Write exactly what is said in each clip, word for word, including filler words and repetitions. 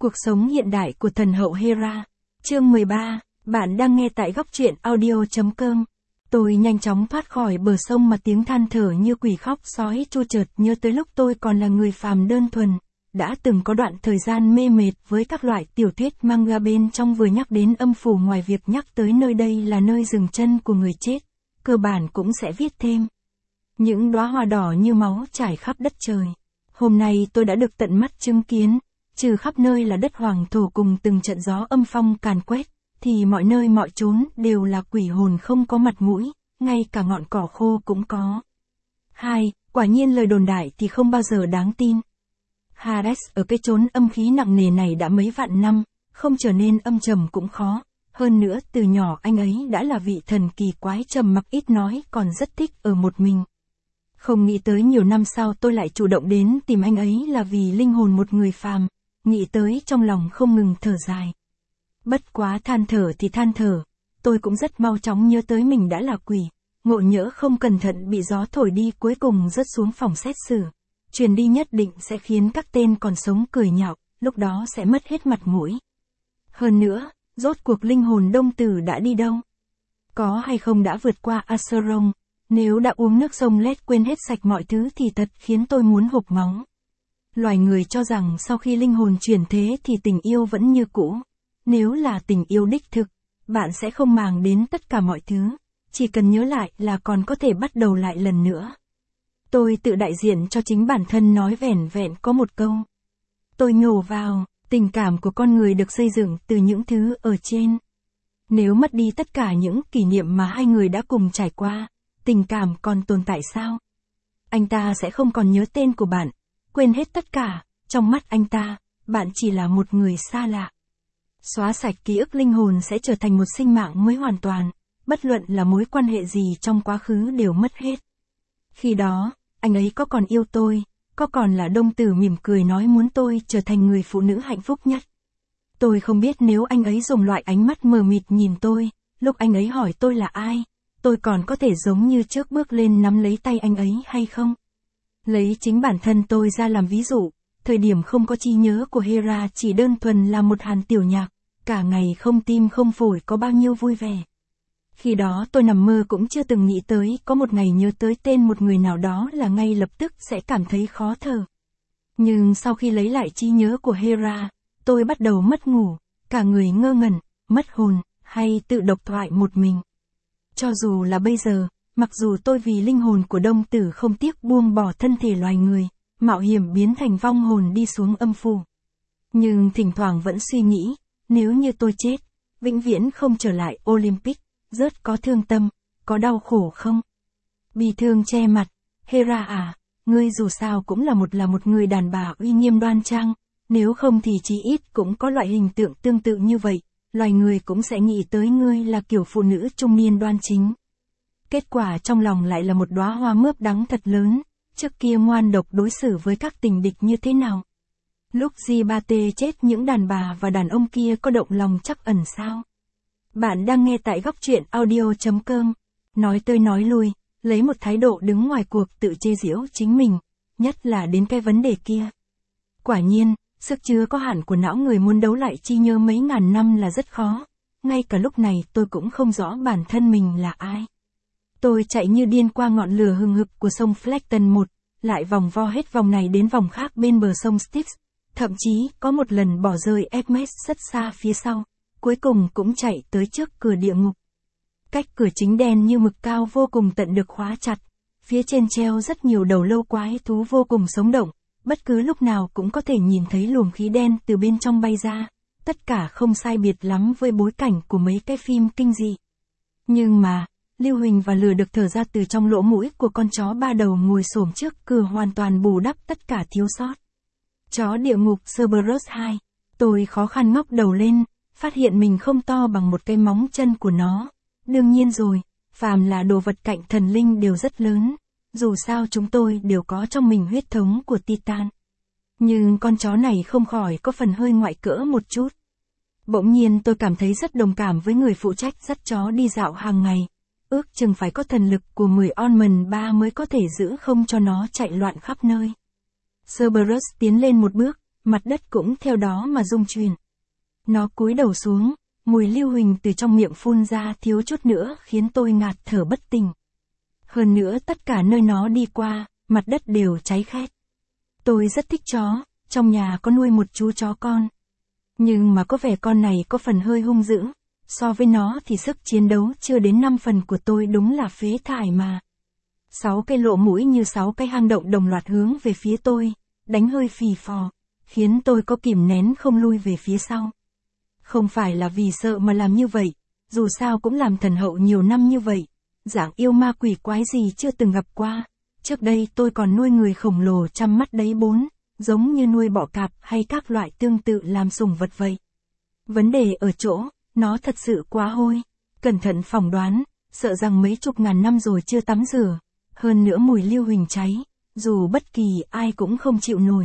Cuộc sống hiện đại của thần hậu Hera. Chương mười ba, bạn đang nghe tại góc truyện audio chấm com. Tôi nhanh chóng thoát khỏi bờ sông mà tiếng than thở như quỷ khóc sói chu chợt nhớ tới lúc tôi còn là người phàm đơn thuần, đã từng có đoạn thời gian mê mệt với các loại tiểu thuyết manga bên trong vừa nhắc đến âm phủ, ngoài việc nhắc tới nơi đây là nơi dừng chân của người chết, cơ bản cũng sẽ viết thêm những đóa hoa đỏ như máu trải khắp đất trời. Hôm nay tôi đã được tận mắt chứng kiến, trừ khắp nơi là đất hoàng thổ cùng từng trận gió âm phong càn quét, thì mọi nơi mọi chốn đều là quỷ hồn không có mặt mũi, ngay cả ngọn cỏ khô cũng có. Hai, quả nhiên lời đồn đại thì không bao giờ đáng tin. Hades ở cái chốn âm khí nặng nề này đã mấy vạn năm, không trở nên âm trầm cũng khó. Hơn nữa từ nhỏ anh ấy đã là vị thần kỳ quái trầm mặc ít nói, còn rất thích ở một mình. Không nghĩ tới nhiều năm sau tôi lại chủ động đến tìm anh ấy là vì linh hồn một người phàm, nghĩ tới trong lòng không ngừng thở dài. Bất quá than thở thì than thở, tôi cũng rất mau chóng nhớ tới mình đã là quỷ, ngộ nhỡ không cẩn thận bị gió thổi đi cuối cùng rớt xuống phòng xét xử. Truyền đi nhất định sẽ khiến các tên còn sống cười nhạo, lúc đó sẽ mất hết mặt mũi. Hơn nữa, rốt cuộc linh hồn Đông Tử đã đi đâu? Có hay không đã vượt qua Acheron? Nếu đã uống nước sông lết quên hết sạch mọi thứ thì thật khiến tôi muốn hộc máu. Loài người cho rằng sau khi linh hồn chuyển thế thì tình yêu vẫn như cũ. Nếu là tình yêu đích thực, bạn sẽ không màng đến tất cả mọi thứ, chỉ cần nhớ lại là còn có thể bắt đầu lại lần nữa. Tôi tự đại diện cho chính bản thân nói vẻn vẹn có một câu. Tôi nhổ vào, tình cảm của con người được xây dựng từ những thứ ở trên. Nếu mất đi tất cả những kỷ niệm mà hai người đã cùng trải qua, tình cảm còn tồn tại sao? Anh ta sẽ không còn nhớ tên của bạn, quên hết tất cả, trong mắt anh ta, bạn chỉ là một người xa lạ. Xóa sạch ký ức, linh hồn sẽ trở thành một sinh mạng mới hoàn toàn, bất luận là mối quan hệ gì trong quá khứ đều mất hết. Khi đó, anh ấy có còn yêu tôi, có còn là Đông Tử mỉm cười nói muốn tôi trở thành người phụ nữ hạnh phúc nhất. Tôi không biết nếu anh ấy dùng loại ánh mắt mờ mịt nhìn tôi, lúc anh ấy hỏi tôi là ai, tôi còn có thể giống như trước bước lên nắm lấy tay anh ấy hay không? Lấy chính bản thân tôi ra làm ví dụ, thời điểm không có trí nhớ của Hera chỉ đơn thuần là một hàn tiểu nhạc, cả ngày không tim không phổi có bao nhiêu vui vẻ. Khi đó tôi nằm mơ cũng chưa từng nghĩ tới có một ngày nhớ tới tên một người nào đó là ngay lập tức sẽ cảm thấy khó thở. Nhưng sau khi lấy lại trí nhớ của Hera, tôi bắt đầu mất ngủ, cả người ngơ ngẩn, mất hồn, hay tự độc thoại một mình. Cho dù là bây giờ, mặc dù tôi vì linh hồn của Đông Tử không tiếc buông bỏ thân thể loài người, mạo hiểm biến thành vong hồn đi xuống âm phủ. Nhưng thỉnh thoảng vẫn suy nghĩ, nếu như tôi chết, vĩnh viễn không trở lại Olympic, rớt có thương tâm, có đau khổ không? Bi thương che mặt, Hera à, ngươi dù sao cũng là một là một người đàn bà uy nghiêm đoan trang, nếu không thì chí ít cũng có loại hình tượng tương tự như vậy, loài người cũng sẽ nghĩ tới ngươi là kiểu phụ nữ trung niên đoan chính. Kết quả trong lòng lại là một đóa hoa mướp đắng thật lớn, trước kia ngoan độc đối xử với các tình địch như thế nào? Lúc Gibate chết những đàn bà và đàn ông kia có động lòng trắc ẩn sao? Bạn đang nghe tại góc truyện audio chấm com. Nói tới nói lui, lấy một thái độ đứng ngoài cuộc tự chê giễu chính mình, nhất là đến cái vấn đề kia. Quả nhiên, sức chứa có hạn của não người muốn đấu lại trí nhớ mấy ngàn năm là rất khó. Ngay cả lúc này tôi cũng không rõ bản thân mình là ai. Tôi chạy như điên qua ngọn lửa hừng hực của sông Fleckton một, lại vòng vo hết vòng này đến vòng khác bên bờ sông Styx, thậm chí có một lần bỏ rơi Hermes rất xa phía sau, cuối cùng cũng chạy tới trước cửa địa ngục. Cách cửa chính đen như mực cao vô cùng tận được khóa chặt, phía trên treo rất nhiều đầu lâu quái thú vô cùng sống động, bất cứ lúc nào cũng có thể nhìn thấy luồng khí đen từ bên trong bay ra, tất cả không sai biệt lắm với bối cảnh của mấy cái phim kinh dị. Nhưng mà, lưu huỳnh và lửa được thở ra từ trong lỗ mũi của con chó ba đầu ngồi xổm trước cửa hoàn toàn bù đắp tất cả thiếu sót. Chó địa ngục Cerberus hai, tôi khó khăn ngóc đầu lên, phát hiện mình không to bằng một cái móng chân của nó. Đương nhiên rồi, phàm là đồ vật cạnh thần linh đều rất lớn, dù sao chúng tôi đều có trong mình huyết thống của Titan. Nhưng con chó này không khỏi có phần hơi ngoại cỡ một chút. Bỗng nhiên tôi cảm thấy rất đồng cảm với người phụ trách dắt chó đi dạo hàng ngày. Ước chừng phải có thần lực của mười Onman ba mới có thể giữ không cho nó chạy loạn khắp nơi. Cerberus tiến lên một bước, mặt đất cũng theo đó mà rung chuyển. Nó cúi đầu xuống, mùi lưu huỳnh từ trong miệng phun ra thiếu chút nữa khiến tôi ngạt thở bất tỉnh. Hơn nữa tất cả nơi nó đi qua, mặt đất đều cháy khét. Tôi rất thích chó, trong nhà có nuôi một chú chó con. Nhưng mà có vẻ con này có phần hơi hung dữ, so với nó thì sức chiến đấu chưa đến năm phần của tôi đúng là phế thải mà. Sáu cái lỗ mũi như sáu cái hang động đồng loạt hướng về phía tôi, đánh hơi phì phò, khiến tôi có kìm nén không lui về phía sau. Không phải là vì sợ mà làm như vậy, dù sao cũng làm thần hậu nhiều năm như vậy, dạng yêu ma quỷ quái gì chưa từng gặp qua. Trước đây tôi còn nuôi người khổng lồ chăm mắt đấy bốn, giống như nuôi bọ cạp hay các loại tương tự làm sủng vật vậy. Vấn đề ở chỗ, nó thật sự quá hôi, cẩn thận phỏng đoán, sợ rằng mấy chục ngàn năm rồi chưa tắm rửa, hơn nữa mùi lưu huỳnh cháy, dù bất kỳ ai cũng không chịu nổi.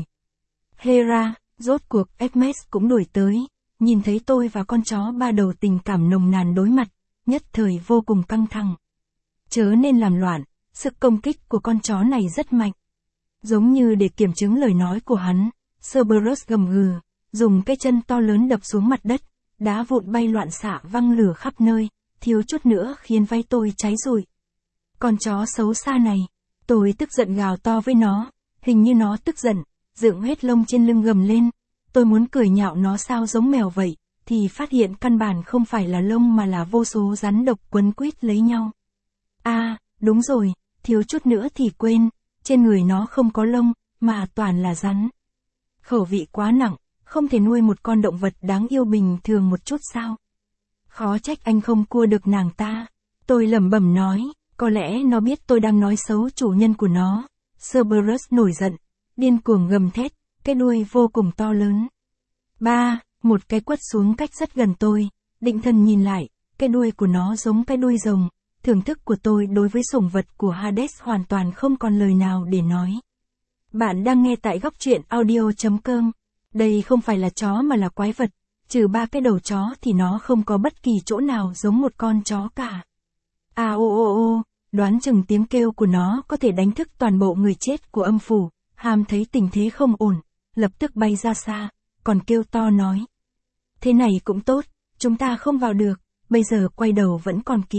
Hera, rốt cuộc Hermes cũng đuổi tới, nhìn thấy tôi và con chó ba đầu tình cảm nồng nàn đối mặt, nhất thời vô cùng căng thẳng. Chớ nên làm loạn, sức công kích của con chó này rất mạnh. Giống như để kiểm chứng lời nói của hắn, Cerberus gầm gừ, dùng cái chân to lớn đập xuống mặt đất, đá vụn bay loạn xạ văng lửa khắp nơi, thiếu chút nữa khiến váy tôi cháy rụi. Con chó xấu xa này, tôi tức giận gào to với nó, hình như nó tức giận, dựng hết lông trên lưng gầm lên. Tôi muốn cười nhạo nó sao giống mèo vậy, thì phát hiện căn bản không phải là lông mà là vô số rắn độc quấn quýt lấy nhau. À, đúng rồi, thiếu chút nữa thì quên, trên người nó không có lông, mà toàn là rắn. Khẩu vị quá nặng, không thể nuôi một con động vật đáng yêu bình thường một chút sao? Khó trách anh không cua được nàng ta. Tôi lẩm bẩm nói, có lẽ nó biết tôi đang nói xấu chủ nhân của nó. Cerberus nổi giận, điên cuồng gầm thét, cái đuôi vô cùng to lớn. Ba, một cái quất xuống cách rất gần tôi, định thần nhìn lại, cái đuôi của nó giống cái đuôi rồng. Thưởng thức của tôi đối với sủng vật của Hades hoàn toàn không còn lời nào để nói. Bạn đang nghe tại góc truyện audio chấm com. Đây không phải là chó mà là quái vật, trừ ba cái đầu chó thì nó không có bất kỳ chỗ nào giống một con chó cả. À ô ô ô, đoán chừng tiếng kêu của nó có thể đánh thức toàn bộ người chết của âm phủ. Ham thấy tình thế không ổn, lập tức bay ra xa, còn kêu to nói. Thế này cũng tốt, chúng ta không vào được, bây giờ quay đầu vẫn còn kịp.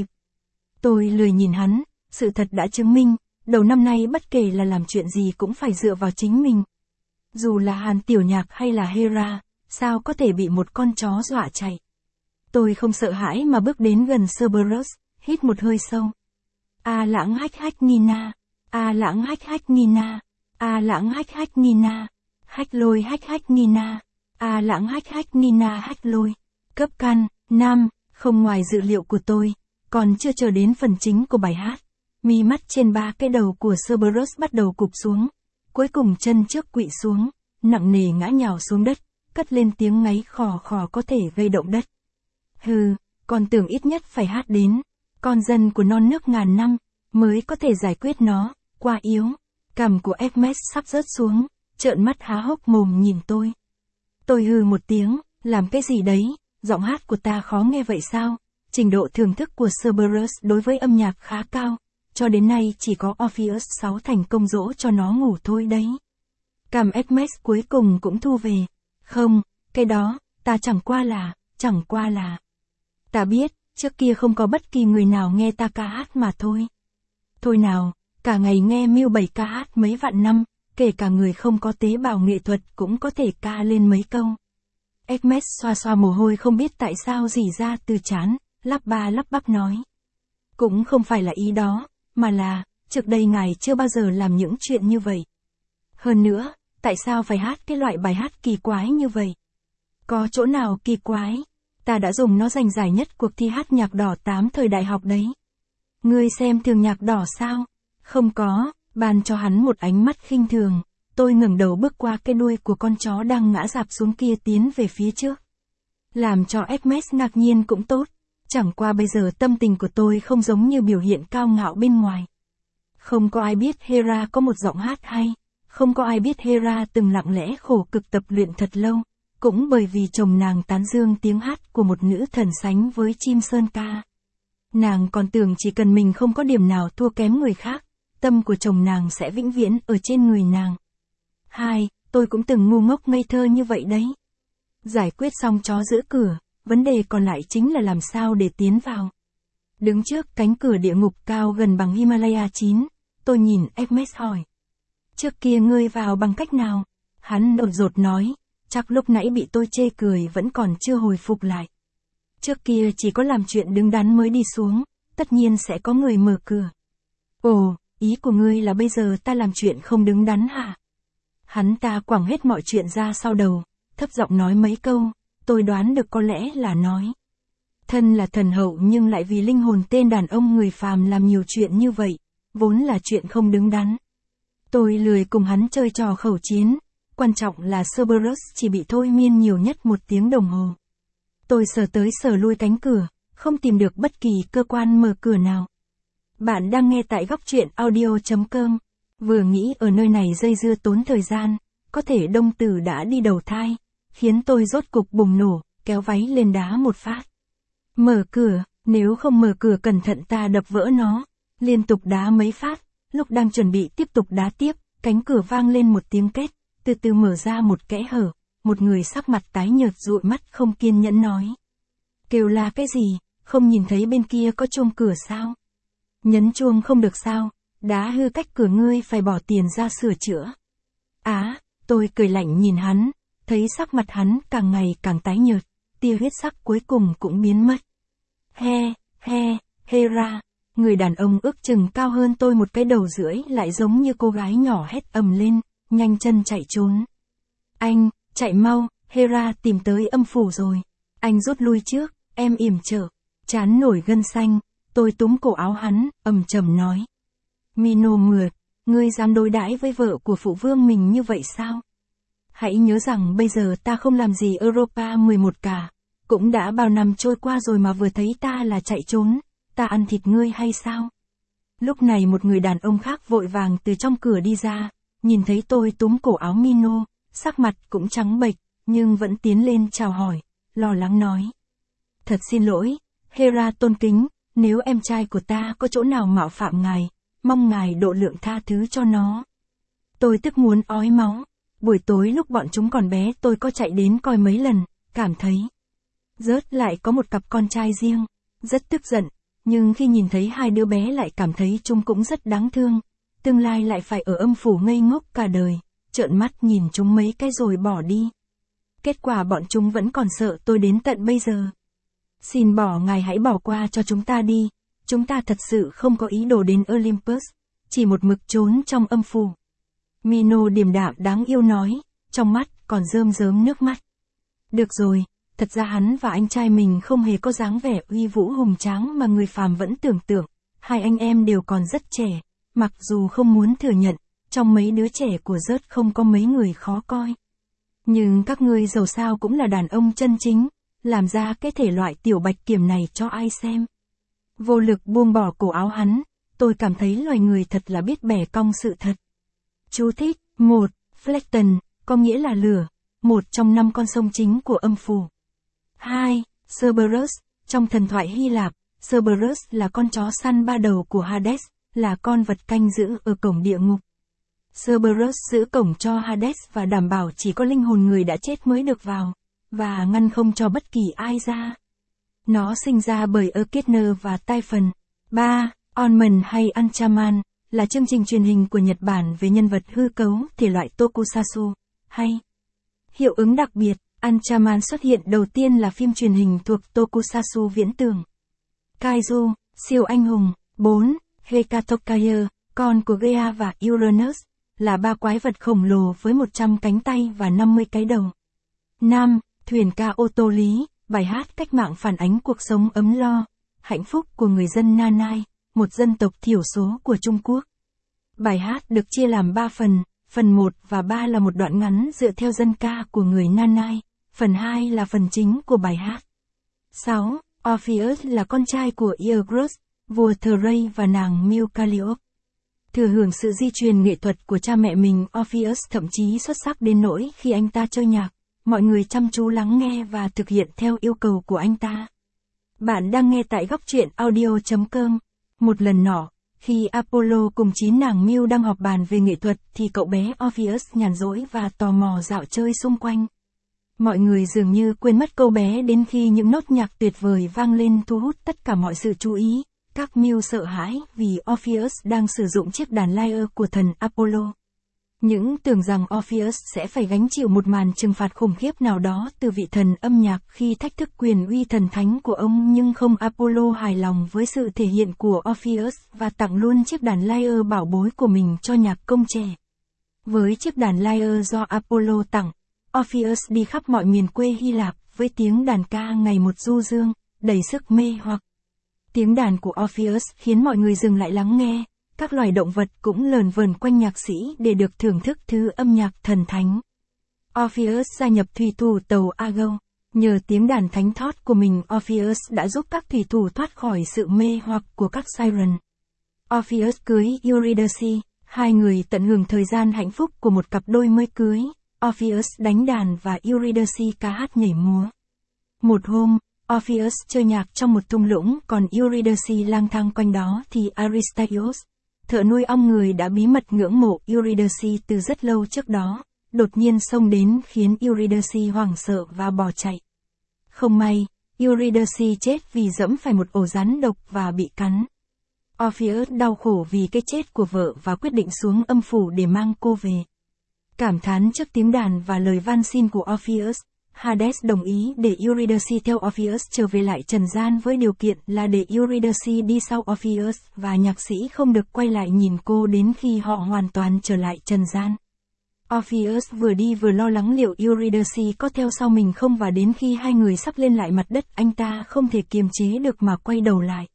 Tôi lười nhìn hắn, sự thật đã chứng minh, đầu năm nay bất kể là làm chuyện gì cũng phải dựa vào chính mình. Dù là Hàn Tiểu Nhạc hay là Hera, sao có thể bị một con chó dọa chạy. Tôi không sợ hãi mà bước đến gần Cerberus, hít một hơi sâu. A lãng hách hách Nina, A lãng hách hách Nina, A lãng hách hách Nina, hách lôi hách hách Nina, A lãng hách hách Nina hách lôi. Cấp căn, nam, không ngoài dự liệu của tôi. Còn chưa chờ đến phần chính của bài hát, mi mắt trên ba cái đầu của Cerberus bắt đầu cụp xuống, cuối cùng chân trước quỵ xuống, nặng nề ngã nhào xuống đất, cất lên tiếng ngáy khò khò có thể gây động đất. Hừ, còn tưởng ít nhất phải hát đến, con dân của non nước ngàn năm, mới có thể giải quyết nó, quá yếu. Cằm của Hermes sắp rớt xuống, trợn mắt há hốc mồm nhìn tôi. Tôi hừ một tiếng, làm cái gì đấy, giọng hát của ta khó nghe vậy sao? Trình độ thưởng thức của Cerberus đối với âm nhạc khá cao, cho đến nay chỉ có Orpheus sáu thành công dỗ cho nó ngủ thôi đấy. Cằm Hermes cuối cùng cũng thu về. Không, cái đó, ta chẳng qua là, chẳng qua là. Ta biết, trước kia không có bất kỳ người nào nghe ta ca hát mà thôi. Thôi nào, cả ngày nghe Mưu Bảy ca hát mấy vạn năm, kể cả người không có tế bào nghệ thuật cũng có thể ca lên mấy câu. Hermes xoa xoa mồ hôi không biết tại sao rỉ ra từ trán, lắp ba lắp bắp nói. Cũng không phải là ý đó, mà là, trước đây ngài chưa bao giờ làm những chuyện như vậy. Hơn nữa, tại sao phải hát cái loại bài hát kỳ quái như vậy? Có chỗ nào kỳ quái? Ta đã dùng nó giành giải nhất cuộc thi hát nhạc đỏ tám thời đại học đấy. Ngươi xem thường nhạc đỏ sao? Không có, ban cho hắn một ánh mắt khinh thường. Tôi ngẩng đầu bước qua cái đuôi của con chó đang ngã rạp xuống kia tiến về phía trước. Làm cho Hermes ngạc nhiên cũng tốt. Chẳng qua bây giờ tâm tình của tôi không giống như biểu hiện cao ngạo bên ngoài. Không có ai biết Hera có một giọng hát hay. Không có ai biết Hera từng lặng lẽ khổ cực tập luyện thật lâu. Cũng bởi vì chồng nàng tán dương tiếng hát của một nữ thần sánh với chim sơn ca. Nàng còn tưởng chỉ cần mình không có điểm nào thua kém người khác, tâm của chồng nàng sẽ vĩnh viễn ở trên người nàng. Hai, tôi cũng từng ngu ngốc ngây thơ như vậy đấy. Giải quyết xong chó giữ cửa, vấn đề còn lại chính là làm sao để tiến vào. Đứng trước cánh cửa địa ngục cao gần bằng Himalaya chín, tôi nhìn Hermes hỏi. Trước kia ngươi vào bằng cách nào? Hắn đột dột nói, chắc lúc nãy bị tôi chê cười vẫn còn chưa hồi phục lại. Trước kia chỉ có làm chuyện đứng đắn mới đi xuống, tất nhiên sẽ có người mở cửa. Ồ, ý của ngươi là bây giờ ta làm chuyện không đứng đắn hả? Hắn ta quẳng hết mọi chuyện ra sau đầu, thấp giọng nói mấy câu, tôi đoán được có lẽ là nói. Thân là thần hậu nhưng lại vì linh hồn tên đàn ông người phàm làm nhiều chuyện như vậy, vốn là chuyện không đứng đắn. Tôi lười cùng hắn chơi trò khẩu chiến, quan trọng là Cerberus chỉ bị thôi miên nhiều nhất một tiếng đồng hồ. Tôi sờ tới sờ lui cánh cửa, không tìm được bất kỳ cơ quan mở cửa nào. Bạn đang nghe tại góc truyện audio chấm com. Vừa nghĩ ở nơi này dây dưa tốn thời gian, có thể đông tử đã đi đầu thai, khiến tôi rốt cục bùng nổ, kéo váy lên đá một phát. Mở cửa, nếu không mở cửa cẩn thận ta đập vỡ nó, liên tục đá mấy phát, lúc đang chuẩn bị tiếp tục đá tiếp, cánh cửa vang lên một tiếng két, từ từ mở ra một kẽ hở, một người sắc mặt tái nhợt dụi mắt không kiên nhẫn nói. Kêu là cái gì, không nhìn thấy bên kia có chuông cửa sao? Nhấn chuông không được sao, đá hư cách cửa ngươi phải bỏ tiền ra sửa chữa. Á, tôi cười lạnh nhìn hắn, thấy sắc mặt hắn càng ngày càng tái nhợt, tia huyết sắc cuối cùng cũng biến mất. He, he, Hera, người đàn ông ước chừng cao hơn tôi một cái đầu rưỡi lại giống như cô gái nhỏ hét ầm lên, nhanh chân chạy trốn. Anh, chạy mau, Hera tìm tới âm phủ rồi. Anh rút lui trước, em yểm trở, chán nổi gân xanh, tôi túm cổ áo hắn, ầm trầm nói. Mino mượt, ngươi dám đối đãi với vợ của phụ vương mình như vậy sao? Hãy nhớ rằng bây giờ ta không làm gì Europa mười một cả, cũng đã bao năm trôi qua rồi mà vừa thấy ta là chạy trốn, ta ăn thịt ngươi hay sao? Lúc này một người đàn ông khác vội vàng từ trong cửa đi ra, nhìn thấy tôi túm cổ áo Mino, sắc mặt cũng trắng bệch, nhưng vẫn tiến lên chào hỏi, lo lắng nói. Thật xin lỗi, Hera tôn kính, nếu em trai của ta có chỗ nào mạo phạm ngài, mong ngài độ lượng tha thứ cho nó. Tôi tức muốn ói máu, buổi tối lúc bọn chúng còn bé tôi có chạy đến coi mấy lần, cảm thấy. Rớt lại có một cặp con trai riêng, rất tức giận, nhưng khi nhìn thấy hai đứa bé lại cảm thấy chúng cũng rất đáng thương, tương lai lại phải ở âm phủ ngây ngốc cả đời, trợn mắt nhìn chúng mấy cái rồi bỏ đi. Kết quả bọn chúng vẫn còn sợ tôi đến tận bây giờ. Xin bỏ ngài hãy bỏ qua cho chúng ta đi, chúng ta thật sự không có ý đồ đến Olympus, chỉ một mực trốn trong âm phủ. Mino điềm đạm đáng yêu nói, trong mắt còn rơm rớm nước mắt. Được rồi, thật ra hắn và anh trai mình không hề có dáng vẻ uy vũ hùng tráng mà người phàm vẫn tưởng tượng, hai anh em đều còn rất trẻ, mặc dù không muốn thừa nhận, trong mấy đứa trẻ của rớt không có mấy người khó coi. Nhưng các ngươi dầu sao cũng là đàn ông chân chính, làm ra cái thể loại tiểu bạch kiểm này cho ai xem. Vô lực buông bỏ cổ áo hắn, tôi cảm thấy loài người thật là biết bẻ cong sự thật. Chú thích, một, Flecton, có nghĩa là lửa, một trong năm con sông chính của âm phủ. hai. Cerberus, trong thần thoại Hy Lạp, Cerberus là con chó săn ba đầu của Hades, là con vật canh giữ ở cổng địa ngục. Cerberus giữ cổng cho Hades và đảm bảo chỉ có linh hồn người đã chết mới được vào, và ngăn không cho bất kỳ ai ra. Nó sinh ra bởi Echidna và Typhon. ba. Onman hay Anchaman, là chương trình truyền hình của Nhật Bản về nhân vật hư cấu thể loại tokusatsu, hay. Hiệu ứng đặc biệt, Anchaman xuất hiện đầu tiên là phim truyền hình thuộc tokusatsu viễn tưởng. Kaiju, siêu anh hùng. bốn. Hekatokaia, con của Gaia và Uranus, là ba quái vật khổng lồ với một trăm cánh tay và năm mươi cái đầu. năm. Thuyền ca ô tô lý, bài hát cách mạng phản ánh cuộc sống ấm lo, hạnh phúc của người dân Nanai, một dân tộc thiểu số của Trung Quốc. Bài hát được chia làm ba phần, phần một và ba là một đoạn ngắn dựa theo dân ca của người Nanai, phần hai là phần chính của bài hát. sáu. Orpheus là con trai của Aeolus, vua Thrace và nàng Muse Calliope. Thừa hưởng sự di truyền nghệ thuật của cha mẹ mình, Orpheus thậm chí xuất sắc đến nỗi khi anh ta chơi nhạc, mọi người chăm chú lắng nghe và thực hiện theo yêu cầu của anh ta. Bạn đang nghe tại góc truyện audio chấm com. Một lần nọ, Khi Apollo cùng chín nàng Muse đang họp bàn về nghệ thuật thì cậu bé Orpheus nhàn rỗi và tò mò dạo chơi xung quanh. Mọi người dường như quên mất cô bé đến khi những nốt nhạc tuyệt vời vang lên thu hút tất cả mọi sự chú ý. Các Muse sợ hãi vì Orpheus đang sử dụng chiếc đàn lyre của thần Apollo. Những tưởng rằng Orpheus sẽ phải gánh chịu một màn trừng phạt khủng khiếp nào đó từ vị thần âm nhạc khi thách thức quyền uy thần thánh của ông, nhưng không. Apollo hài lòng với sự thể hiện của Orpheus và tặng luôn chiếc đàn lyre bảo bối của mình cho nhạc công trẻ. Với chiếc đàn lyre do Apollo tặng, Orpheus đi khắp mọi miền quê Hy Lạp với tiếng đàn ca ngày một du dương, đầy sức mê hoặc. Tiếng đàn của Orpheus khiến mọi người dừng lại lắng nghe. Các loài động vật cũng lờn vờn quanh nhạc sĩ để được thưởng thức thứ âm nhạc thần thánh. Orpheus gia nhập thủy thủ tàu Argo. Nhờ tiếng đàn thánh thót của mình, Orpheus đã giúp các thủy thủ thoát khỏi sự mê hoặc của các siren. Orpheus cưới Eurydice, hai người tận hưởng thời gian hạnh phúc của một cặp đôi mới cưới. Orpheus đánh đàn và Eurydice ca hát nhảy múa. Một hôm, Orpheus chơi nhạc trong một thung lũng, còn Eurydice lang thang quanh đó thì Aristaios, thợ nuôi ong người đã bí mật ngưỡng mộ Eurydice từ rất lâu trước đó, đột nhiên xông đến khiến Eurydice hoảng sợ và bỏ chạy. Không may, Eurydice chết vì dẫm phải một ổ rắn độc và bị cắn. Orpheus đau khổ vì cái chết của vợ và quyết định xuống âm phủ để mang cô về. Cảm thán trước tiếng đàn và lời van xin của Orpheus, Hades đồng ý để Eurydice theo Orpheus trở về lại trần gian với điều kiện là để Eurydice đi sau Orpheus và nhạc sĩ không được quay lại nhìn cô đến khi họ hoàn toàn trở lại trần gian. Orpheus vừa đi vừa lo lắng liệu Eurydice có theo sau mình không, và đến khi hai người sắp lên lại mặt đất, anh ta không thể kiềm chế được mà quay đầu lại.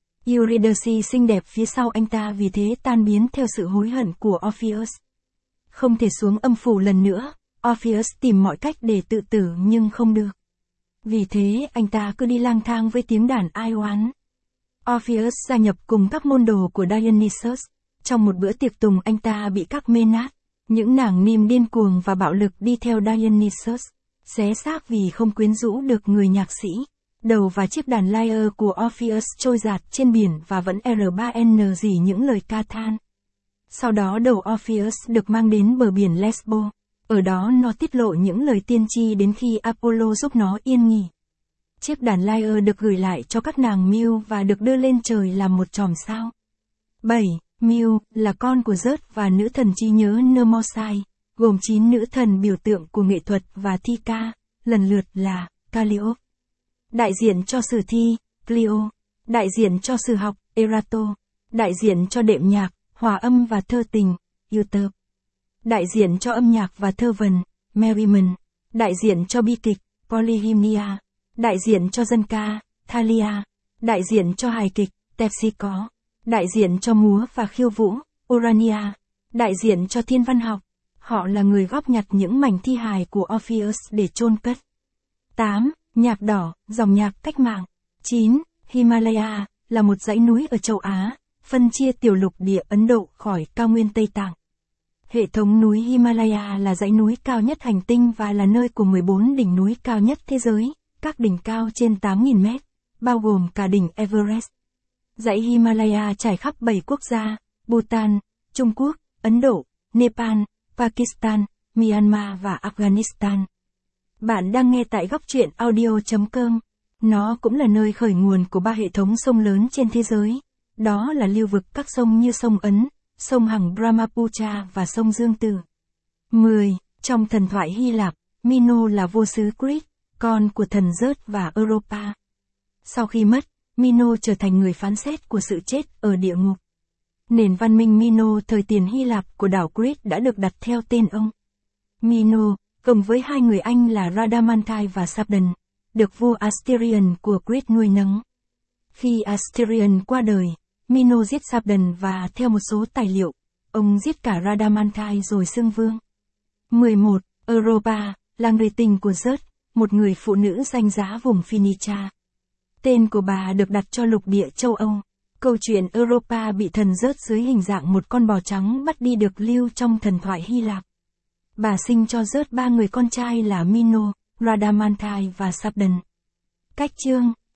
Eurydice xinh đẹp phía sau anh ta vì thế tan biến theo sự hối hận của Orpheus. Không thể xuống âm phủ lần nữa, Orpheus tìm mọi cách để tự tử nhưng không được. Vì thế anh ta cứ đi lang thang với tiếng đàn ai oán. Orpheus gia nhập cùng các môn đồ của Dionysus. Trong một bữa tiệc tùng, anh ta bị các Menad, những nàng nim điên cuồng và bạo lực đi theo Dionysus, xé xác vì không quyến rũ được người nhạc sĩ. Đầu và chiếc đàn lyre của Orpheus trôi dạt trên biển và vẫn R ba N dỉ những lời ca than. Sau đó đầu Orpheus được mang đến bờ biển Lesbo. Ở đó nó tiết lộ những lời tiên tri đến khi Apollo giúp nó yên nghỉ. Chiếc đàn lyre được gửi lại cho các nàng Muse và được đưa lên trời làm một chòm sao. bảy. Muse là con của Zeus và nữ thần trí nhớ Mnemosyne, gồm chín nữ thần biểu tượng của nghệ thuật và thi ca, lần lượt là Calliope, đại diện cho sử thi, Clio, đại diện cho sử học, Erato, đại diện cho đệm nhạc, hòa âm và thơ tình, Euterpe, đại diện cho âm nhạc và thơ vần, Merriman, đại diện cho bi kịch, Polyhymnia, đại diện cho dân ca, Thalia, đại diện cho hài kịch, Terpsichore, đại diện cho múa và khiêu vũ, Urania, đại diện cho thiên văn học. Họ là người góp nhặt những mảnh thi hài của Orpheus để chôn cất. tám. Nhạc đỏ, dòng nhạc cách mạng. chín. Himalaya là một dãy núi ở châu Á, phân chia tiểu lục địa Ấn Độ khỏi cao nguyên Tây Tạng. Hệ thống núi Himalaya là dãy núi cao nhất hành tinh và là nơi của mười bốn đỉnh núi cao nhất thế giới, các đỉnh cao trên tám nghìn mét, bao gồm cả đỉnh Everest. Dãy Himalaya trải khắp bảy quốc gia: Bhutan, Trung Quốc, Ấn Độ, Nepal, Pakistan, Myanmar và Afghanistan. Bạn đang nghe tại góc truyện audio chấm com. Nó cũng là nơi khởi nguồn của ba hệ thống sông lớn trên thế giới. Đó là lưu vực các sông như sông Ấn, sông Hằng Brahmaputra và sông Dương Tử. mười. Trong thần thoại Hy Lạp, Minos là vua xứ Crete, con của thần Zeus và Europa. Sau khi mất, Minos trở thành người phán xét của sự chết ở địa ngục. Nền văn minh Minos thời tiền Hy Lạp của đảo Crete đã được đặt theo tên ông. Minos, cùng với hai người anh là Rhadamanthai và Sabdan, được vua Asterion của Crete nuôi nấng. Khi Asterion qua đời, Minos giết Sabdan và theo một số tài liệu, ông giết cả Rhadamanthai rồi xưng vương. mười một. Europa là người tình của Zeus, một người phụ nữ danh giá vùng Phoenicia. Tên của bà được đặt cho lục địa châu Âu. Câu chuyện Europa bị thần Zeus dưới hình dạng một con bò trắng bắt đi được lưu trong thần thoại Hy Lạp. Bà sinh cho Zeus ba người con trai là Minos, Rhadamanthai và Sabdan. Cách chương